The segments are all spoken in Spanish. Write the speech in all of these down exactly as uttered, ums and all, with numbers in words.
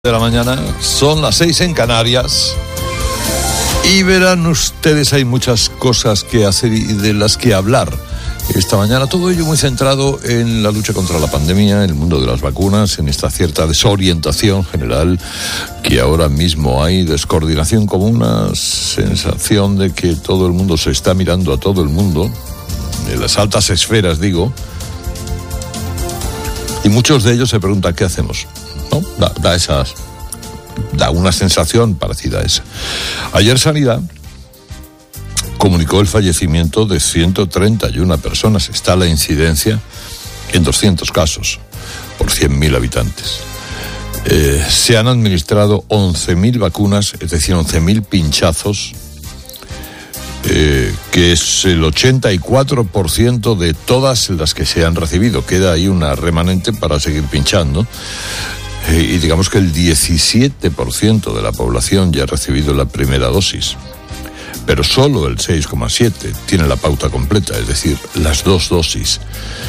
De la mañana, son las seis en Canarias y verán ustedes, hay muchas cosas que hacer y de las que hablar esta mañana, todo ello muy centrado en la lucha contra la pandemia, el mundo de las vacunas, en esta cierta desorientación general que ahora mismo hay, descoordinación, como una sensación de que todo el mundo se está mirando a todo el mundo, en las altas esferas digo, y muchos de ellos se preguntan ¿qué hacemos? ¿No? Da, da, esas, da una sensación parecida a esa. Ayer Sanidad comunicó el fallecimiento de ciento treinta y una personas. Está la incidencia en doscientos casos por cien mil habitantes. Eh, se han administrado once mil vacunas, es decir, once mil pinchazos, eh, que es el ochenta y cuatro por ciento de todas las que se han recibido. Queda ahí una remanente para seguir pinchando. Y digamos que el diecisiete por ciento de la población ya ha recibido la primera dosis, pero solo el seis coma siete por ciento tiene la pauta completa, es decir, las dos dosis.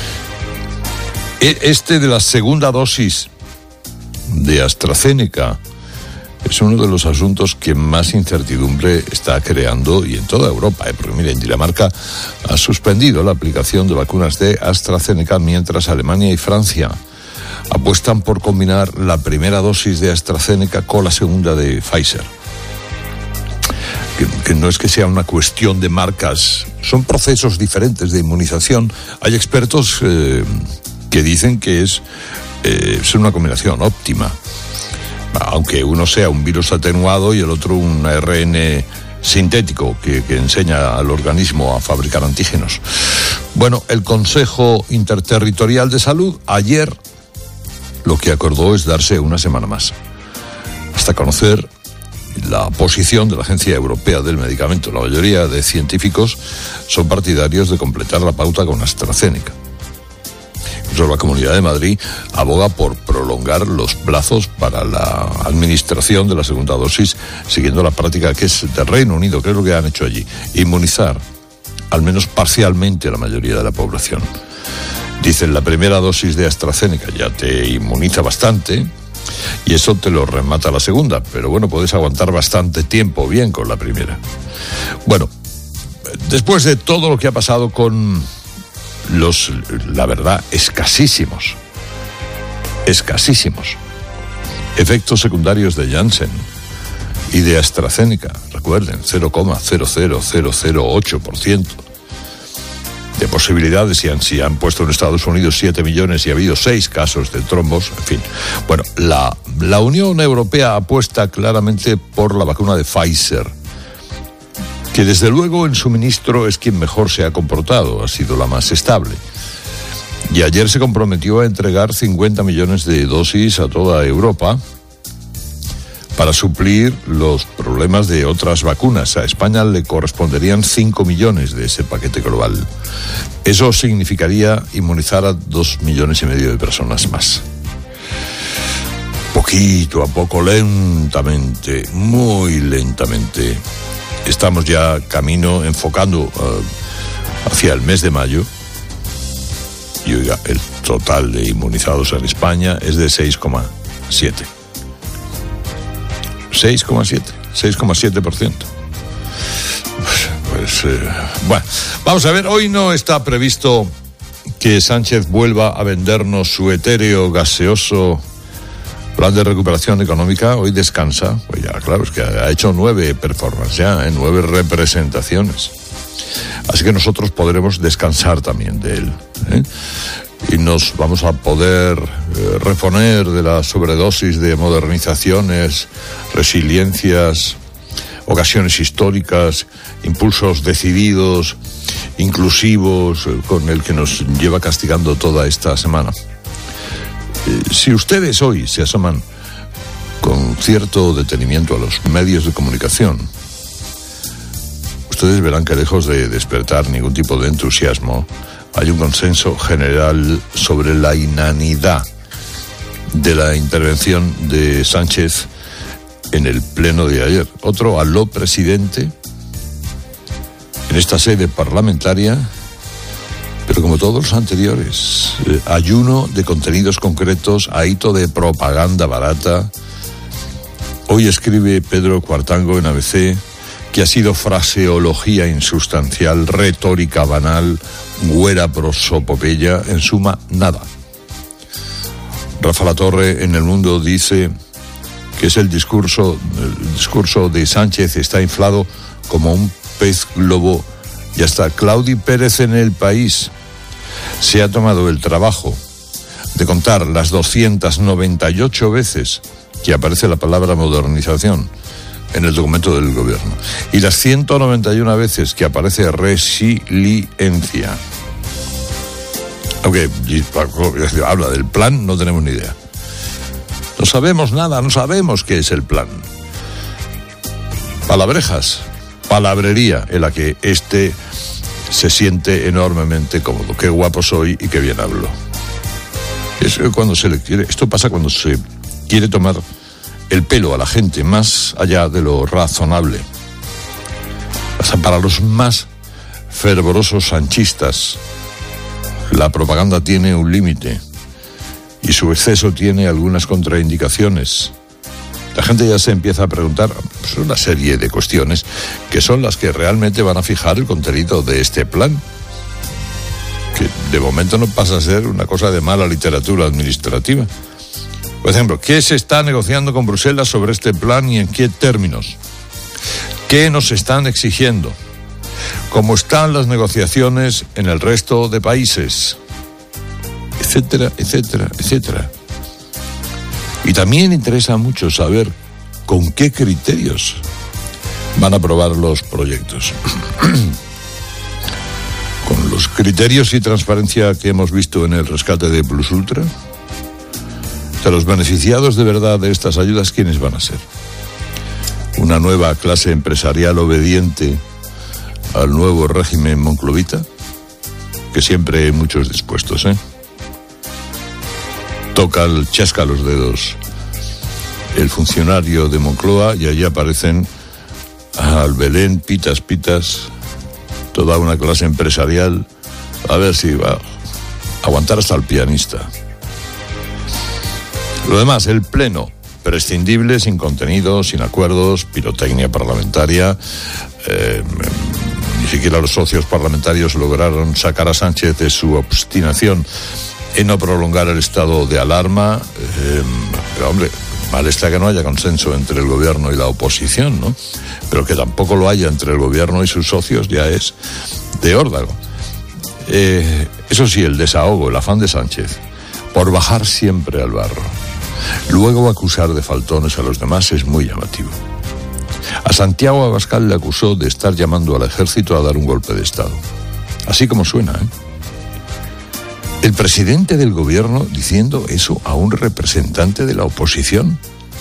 Este de la segunda dosis de AstraZeneca es uno de los asuntos que más incertidumbre está creando, y en toda Europa, ¿eh? Porque miren, Dinamarca ha suspendido la aplicación de vacunas de AstraZeneca, mientras Alemania y Francia apuestan por combinar la primera dosis de AstraZeneca con la segunda de Pfizer. Que, que no es que sea una cuestión de marcas, son procesos diferentes de inmunización. Hay expertos eh, que dicen que es, eh, es una combinación óptima, aunque uno sea un virus atenuado y el otro un A R N sintético que, que enseña al organismo a fabricar antígenos. Bueno, el Consejo Interterritorial de Salud ayer lo que acordó es darse una semana más, hasta conocer la posición de la Agencia Europea del Medicamento. La mayoría de científicos son partidarios de completar la pauta con AstraZeneca. Incluso la Comunidad de Madrid aboga por prolongar los plazos para la administración de la segunda dosis, siguiendo la práctica que es del Reino Unido, que es lo que han hecho allí, inmunizar al menos parcialmente a la mayoría de la población. Dicen, la primera dosis de AstraZeneca ya te inmuniza bastante y eso te lo remata la segunda, pero bueno, puedes aguantar bastante tiempo bien con la primera. Bueno, después de todo lo que ha pasado con los, la verdad, escasísimos, escasísimos efectos secundarios de Janssen y de AstraZeneca, recuerden, cero coma cero cero cero cero ocho por ciento. De posibilidades, si han, si han puesto en Estados Unidos siete millones y ha habido seis casos de trombos, en fin. Bueno, la, la Unión Europea apuesta claramente por la vacuna de Pfizer, que desde luego en suministro es quien mejor se ha comportado, ha sido la más estable. Y ayer se comprometió a entregar cincuenta millones de dosis a toda Europa para suplir los problemas de otras vacunas. A España le corresponderían cinco millones de ese paquete global. Eso significaría inmunizar a dos millones y medio de personas más. Poquito a poco, lentamente, muy lentamente, estamos ya camino, enfocando uh, hacia el mes de mayo. Y oiga, el total de inmunizados en España es de seis coma siete. seis coma siete, seis coma siete por ciento. Pues, eh, bueno, vamos a ver, hoy no está previsto que Sánchez vuelva a vendernos su etéreo gaseoso plan de recuperación económica. Hoy descansa, pues ya, claro, es que ha hecho nueve performances ya, ¿eh? nueve representaciones. Así que nosotros podremos descansar también de él, ¿eh? Y nos vamos a poder eh, reponer de la sobredosis de modernizaciones, resiliencias, ocasiones históricas, impulsos decididos, inclusivos, eh, con el que nos lleva castigando toda esta semana. Eh, si ustedes hoy se asoman con cierto detenimiento a los medios de comunicación, ustedes verán que lejos de despertar ningún tipo de entusiasmo, hay un consenso general sobre la inanidad de la intervención de Sánchez en el pleno de ayer. Otro aló presidente en esta sede parlamentaria, pero como todos los anteriores, eh, ayuno de contenidos concretos, ahito de propaganda barata, Hoy escribe Pedro Cuartango en A B C que ha sido fraseología insustancial, retórica banal, güera prosopopeya, en suma, nada. Rafa Latorre en El Mundo dice que es el discurso, el discurso de Sánchez está inflado como un pez globo, y hasta Claudi Pérez en El País se ha tomado el trabajo de contar las doscientas noventa y ocho veces que aparece la palabra modernización en el documento del gobierno y las ciento noventa y una veces que aparece resiliencia. Aunque habla del plan, no tenemos ni idea. No sabemos nada, no sabemos qué es el plan. Palabrejas, palabrería en la que este se siente enormemente cómodo. Qué guapo soy y qué bien hablo. Es cuando se le quiere, esto pasa cuando se quiere tomar el pelo a la gente más allá de lo razonable. O sea, para los más fervorosos sanchistas, la propaganda tiene un límite y su exceso tiene algunas contraindicaciones. La gente ya se empieza a preguntar pues, una serie de cuestiones que son las que realmente van a fijar el contenido de este plan, que de momento no pasa a ser una cosa de mala literatura administrativa. Por ejemplo, ¿qué se está negociando con Bruselas sobre este plan y en qué términos? ¿Qué nos están exigiendo? ¿Cómo están las negociaciones en el resto de países? Etcétera, etcétera, etcétera. Y también interesa mucho saber con qué criterios van a aprobar los proyectos. Con los criterios y transparencia que hemos visto en el rescate de Plus Ultra. De los beneficiados de verdad de estas ayudas, ¿quiénes van a ser? ¿Una nueva clase empresarial obediente al nuevo régimen monclovita? Que siempre hay muchos dispuestos, ¿eh? Toca el chasca los dedos el funcionario de Moncloa y allí aparecen al Belén, pitas, pitas, toda una clase empresarial, a ver si va a aguantar hasta el pianista. Lo demás, el pleno, prescindible, sin contenido, sin acuerdos, pirotecnia parlamentaria. Eh, ni siquiera los socios parlamentarios lograron sacar a Sánchez de su obstinación en no prolongar el estado de alarma. Eh, pero hombre, mal está que no haya consenso entre el gobierno y la oposición, ¿no? Pero que tampoco lo haya entre el gobierno y sus socios ya es de órdago. Eh, eso sí, el desahogo, el afán de Sánchez por bajar siempre al barro, luego acusar de faltones a los demás, es muy llamativo. A Santiago Abascal le acusó de estar llamando al ejército a dar un golpe de estado. Así como suena, ¿eh? El presidente del gobierno diciendo eso a un representante de la oposición.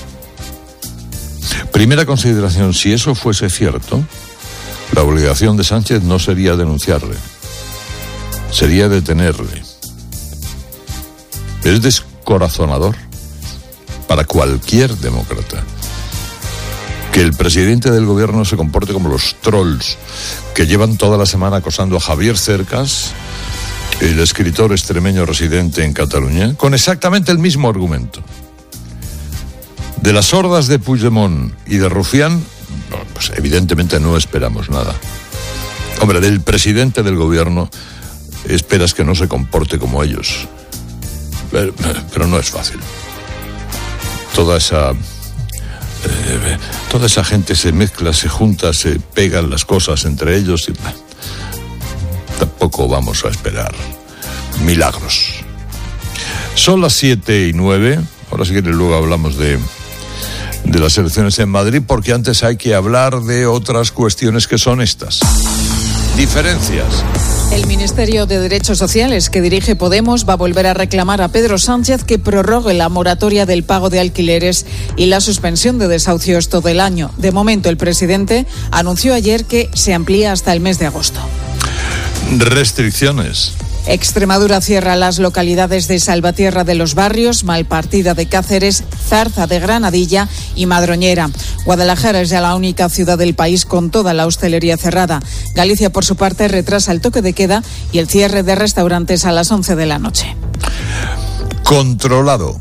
Primera consideración, si eso fuese cierto, la obligación de Sánchez no sería denunciarle, sería detenerle. Es descorazonador para cualquier demócrata que el presidente del gobierno se comporte como los trolls que llevan toda la semana acosando a Javier Cercas, el escritor extremeño residente en Cataluña, con exactamente el mismo argumento. De las hordas de Puigdemont y de Rufián, pues evidentemente no esperamos nada. Hombre, del presidente del gobierno esperas que no se comporte como ellos. Pero, pero no es fácil. Toda esa... Eh, toda esa gente se mezcla, se junta, se pegan las cosas entre ellos y... Tampoco vamos a esperar milagros. Son las siete y nueve. Ahora si quieres luego hablamos de, de las elecciones en Madrid, porque antes hay que hablar de otras cuestiones que son estas. Diferencias. El Ministerio de Derechos Sociales que dirige Podemos va a volver a reclamar a Pedro Sánchez que prorrogue la moratoria del pago de alquileres y la suspensión de desahucios todo el año. De momento, el presidente anunció ayer que se amplía hasta el mes de agosto. Restricciones. Extremadura cierra las localidades de Salvatierra de los Barrios, Malpartida de Cáceres, Zarza de Granadilla y Madroñera. Guadalajara es ya la única ciudad del país con toda la hostelería cerrada. Galicia, por su parte, retrasa el toque de queda y el cierre de restaurantes a las once de la noche. Controlado.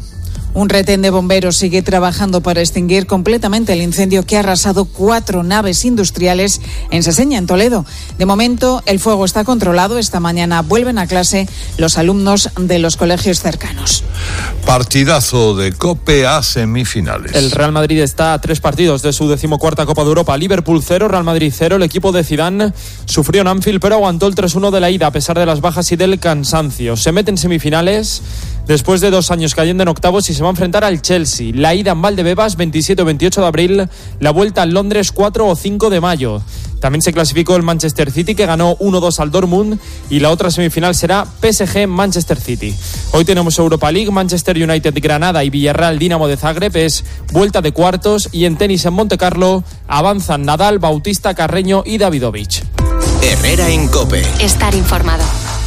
Un retén de bomberos sigue trabajando para extinguir completamente el incendio que ha arrasado cuatro naves industriales en Seseña, en Toledo. De momento, el fuego está controlado. Esta mañana vuelven a clase los alumnos de los colegios cercanos. Partidazo de COPE a semifinales. El Real Madrid está a tres partidos de su decimocuarta Copa de Europa. Liverpool cero, Real Madrid cero. El equipo de Zidane sufrió en Anfield, pero aguantó el tres uno de la ida a pesar de las bajas y del cansancio. Se mete en semifinales después de dos años cayendo en octavos y se va a enfrentar al Chelsea. La ida en Valdebebas, veintisiete o veintiocho de abril. La vuelta en Londres, cuatro o cinco de mayo. También se clasificó el Manchester City, que ganó uno dos al Dortmund, y la otra semifinal será P S G-Manchester City. Hoy tenemos Europa League, Manchester United Granada y Villarreal Dinamo de Zagreb, es vuelta de cuartos, y en tenis en Montecarlo avanzan Nadal, Bautista, Carreño y Davidovich. Herrera en COPE. Estar informado.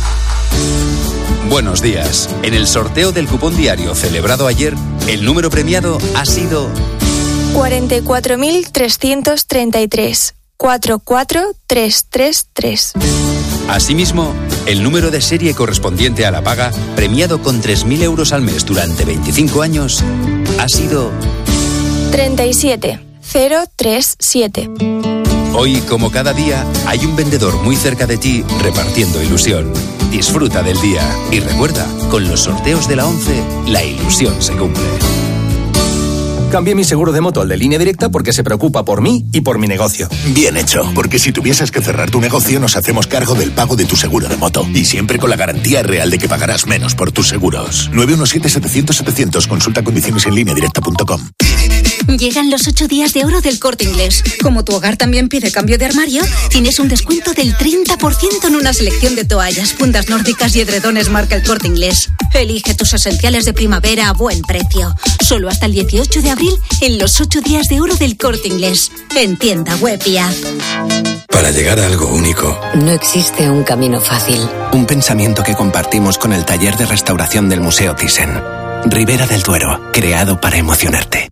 Buenos días. En el sorteo del cupón diario celebrado ayer, el número premiado ha sido cuarenta y cuatro mil trescientos treinta y tres. cuatro cuatro tres tres tres. Asimismo, el número de serie correspondiente a la paga, premiado con tres mil euros al mes durante veinticinco años, ha sido treinta y siete cero treinta y siete. Hoy, como cada día, hay un vendedor muy cerca de ti repartiendo ilusión. Disfruta del día y recuerda, con los sorteos de la ONCE, la ilusión se cumple. Cambié mi seguro de moto al de Línea Directa porque se preocupa por mí y por mi negocio. Bien hecho, porque si tuvieses que cerrar tu negocio nos hacemos cargo del pago de tu seguro de moto. Y siempre con la garantía real de que pagarás menos por tus seguros. nueve uno siete, setecientos, setecientos. Consulta condiciones en línea directa punto com. Llegan los ocho días de oro del Corte Inglés. Como tu hogar también pide cambio de armario, tienes un descuento del treinta por ciento en una selección de toallas, fundas nórdicas y edredones marca el Corte Inglés. Elige tus esenciales de primavera a buen precio. Solo hasta el dieciocho de abril en los ocho días de oro del Corte Inglés. En tienda web y app. Para llegar a algo único, no existe un camino fácil. Un pensamiento que compartimos con el taller de restauración del Museo Thyssen. Ribera del Duero, creado para emocionarte.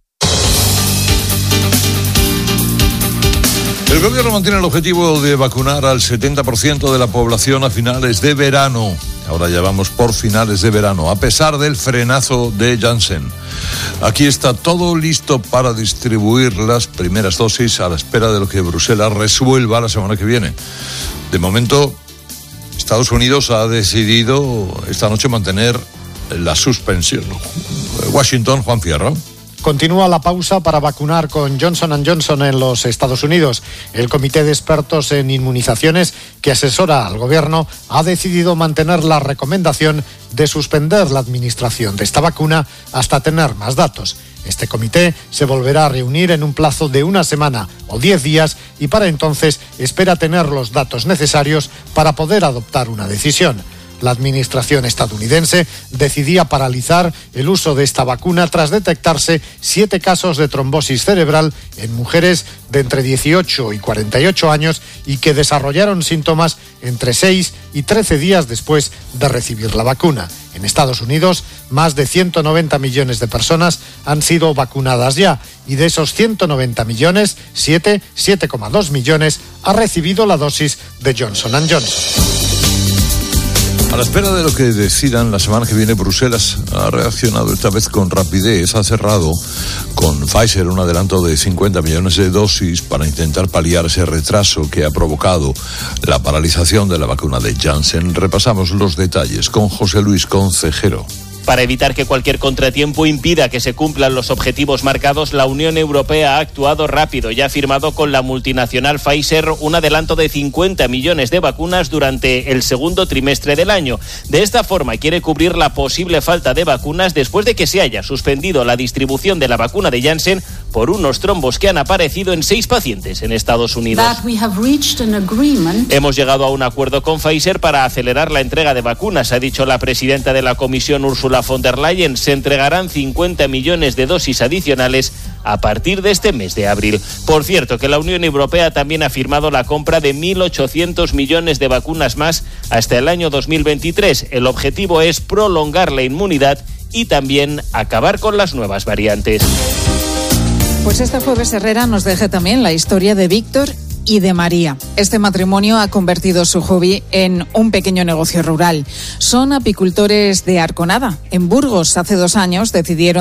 El gobierno mantiene el objetivo de vacunar al setenta por ciento de la población a finales de verano. Ahora ya vamos por finales de verano, a pesar del frenazo de Janssen. Aquí está todo listo para distribuir las primeras dosis a la espera de lo que Bruselas resuelva la semana que viene. De momento, Estados Unidos ha decidido esta noche mantener la suspensión. Washington, Juan Fierro. Continúa la pausa para vacunar con Johnson and Johnson en los Estados Unidos. El Comité de Expertos en Inmunizaciones que asesora al gobierno ha decidido mantener la recomendación de suspender la administración de esta vacuna hasta tener más datos. Este comité se volverá a reunir en un plazo de una semana o diez días y para entonces espera tener los datos necesarios para poder adoptar una decisión. La administración estadounidense decidía paralizar el uso de esta vacuna tras detectarse siete casos de trombosis cerebral en mujeres de entre dieciocho y cuarenta y ocho años y que desarrollaron síntomas entre seis y trece días después de recibir la vacuna. En Estados Unidos, más de ciento noventa millones de personas han sido vacunadas ya y de esos ciento noventa millones, siete, siete coma dos millones ha recibido la dosis de Johnson and Johnson. A la espera de lo que decidan la semana que viene, Bruselas ha reaccionado esta vez con rapidez. Ha cerrado con Pfizer un adelanto de cincuenta millones de dosis para intentar paliar ese retraso que ha provocado la paralización de la vacuna de Janssen. Repasamos los detalles con José Luis Concejero. Para evitar que cualquier contratiempo impida que se cumplan los objetivos marcados, la Unión Europea ha actuado rápido y ha firmado con la multinacional Pfizer un adelanto de cincuenta millones de vacunas durante el segundo trimestre del año. De esta forma quiere cubrir la posible falta de vacunas después de que se haya suspendido la distribución de la vacuna de Janssen por unos trombos que han aparecido en seis pacientes en Estados Unidos. Hemos llegado a un acuerdo con Pfizer para acelerar la entrega de vacunas, ha dicho la presidenta de la Comisión, Ursula von der Leyen. Se entregarán cincuenta millones de dosis adicionales a partir de este mes de abril. Por cierto, que la Unión Europea también ha firmado la compra de mil ochocientos millones de vacunas más hasta el año dos mil veintitrés. El objetivo es prolongar la inmunidad y también acabar con las nuevas variantes. Pues este jueves Herrera nos deja también la historia de Víctor y de María. Este matrimonio ha convertido su hobby en un pequeño negocio rural. Son apicultores de Arconada. En Burgos, hace dos años, decidieron